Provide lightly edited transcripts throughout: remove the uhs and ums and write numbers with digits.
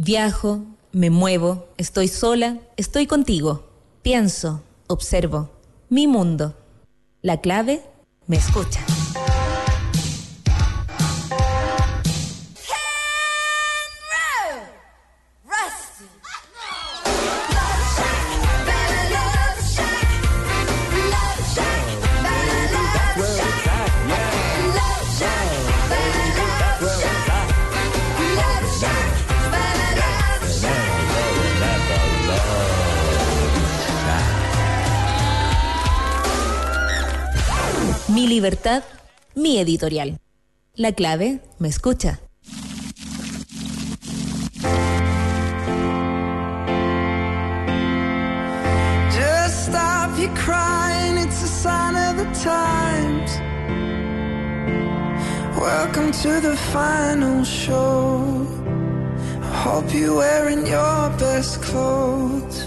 Viajo, me muevo, estoy sola, estoy contigo. Pienso, observo, mi mundo. La clave, me escucha. Mi libertad, mi editorial. La clave, me escucha. Just stop your crying, it's a sign of the times. Welcome to the final show. I hope you're wearing your best clothes.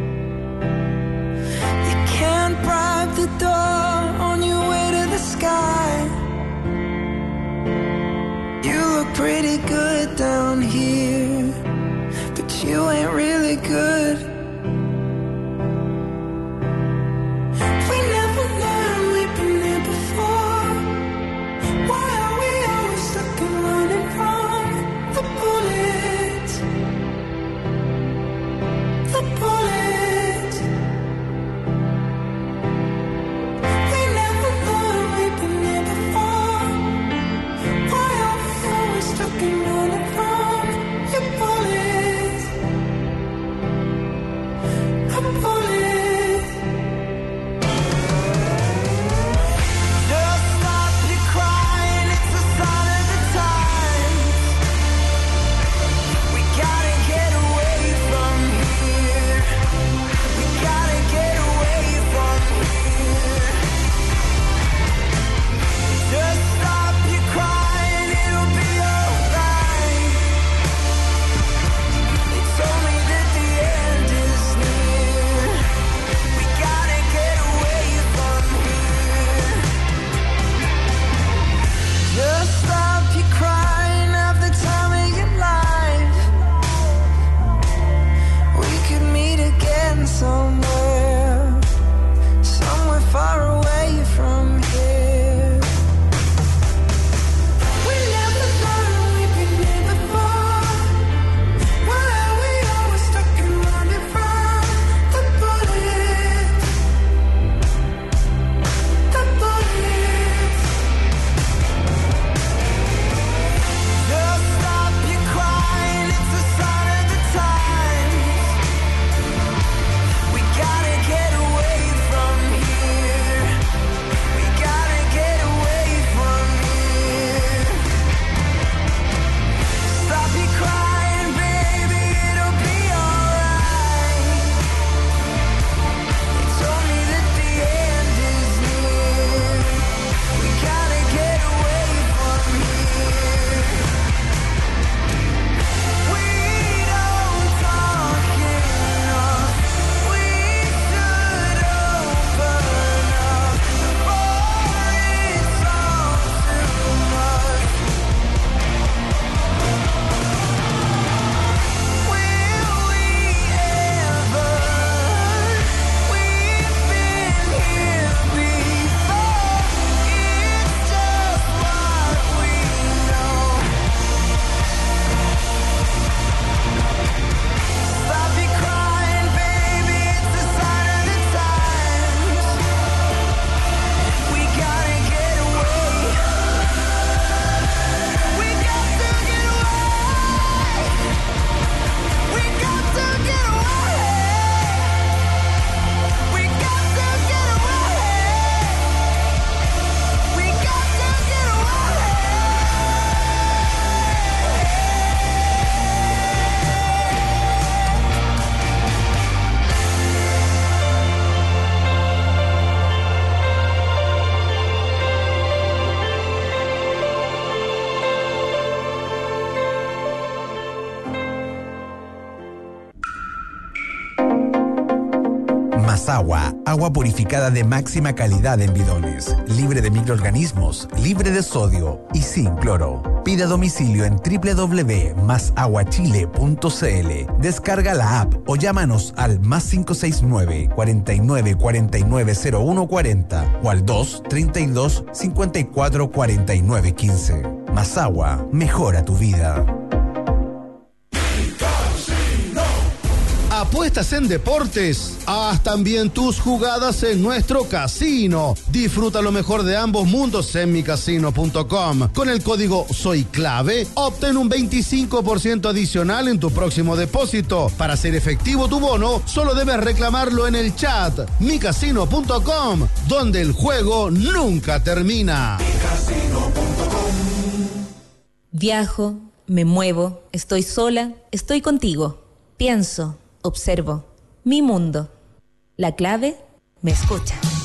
You can't bribe the door on your way to the sky. You look pretty good down here, but you ain't really good. We never learned, we've been there before. Why are we always stuck and running from the bullets? The bullets. We never learned, we've been there before. Why are we always stuck and running from your bullets? The bullets. Just stop your crying, it's a sign of the times. We gotta get away from here. We gotta get away from here. Just stop your crying, it'll be alright. They told me that the end is near. We gotta get away from here. Just stop your crying, have the time of your life. We could meet again somewhere, somewhere far away from here. We never learned, we've been there before. Why are we always stuck and running from the bullets? The bullets. Just stop your crying, it's a sign of the times. We gotta get away from here. We gotta get away from here. Stop your crying, baby, it'll be alright. They told me that the end is near. We gotta get away from here. We don't talk enough. We should open up before it's all too much. Will we ever? We've been here before. It's just what we know. Stop your crying, baby, it's a sign of the times. We gotta get away. We got to get away. We got to get away. We got to get away. We got to get away. Mazahua, agua purificada de máxima calidad en bidones, libre de microorganismos, libre de sodio y sin cloro. Pide a domicilio en www.masaguachile.cl. Descarga la app o llámanos al +569 49 49 0140 o al 232 54 49 15. Masagua, mejora tu vida. Apuestas en deportes. Haz también tus jugadas en nuestro casino. Disfruta lo mejor de ambos mundos en micasino.com. Con el código SOYCLAVE, obtén un 25% adicional en tu próximo depósito. Para hacer efectivo tu bono, solo debes reclamarlo en el chat micasino.com, donde el juego nunca termina. Viajo, me muevo, estoy sola, estoy contigo. Pienso, observo. Mi mundo. La clave, me escucha.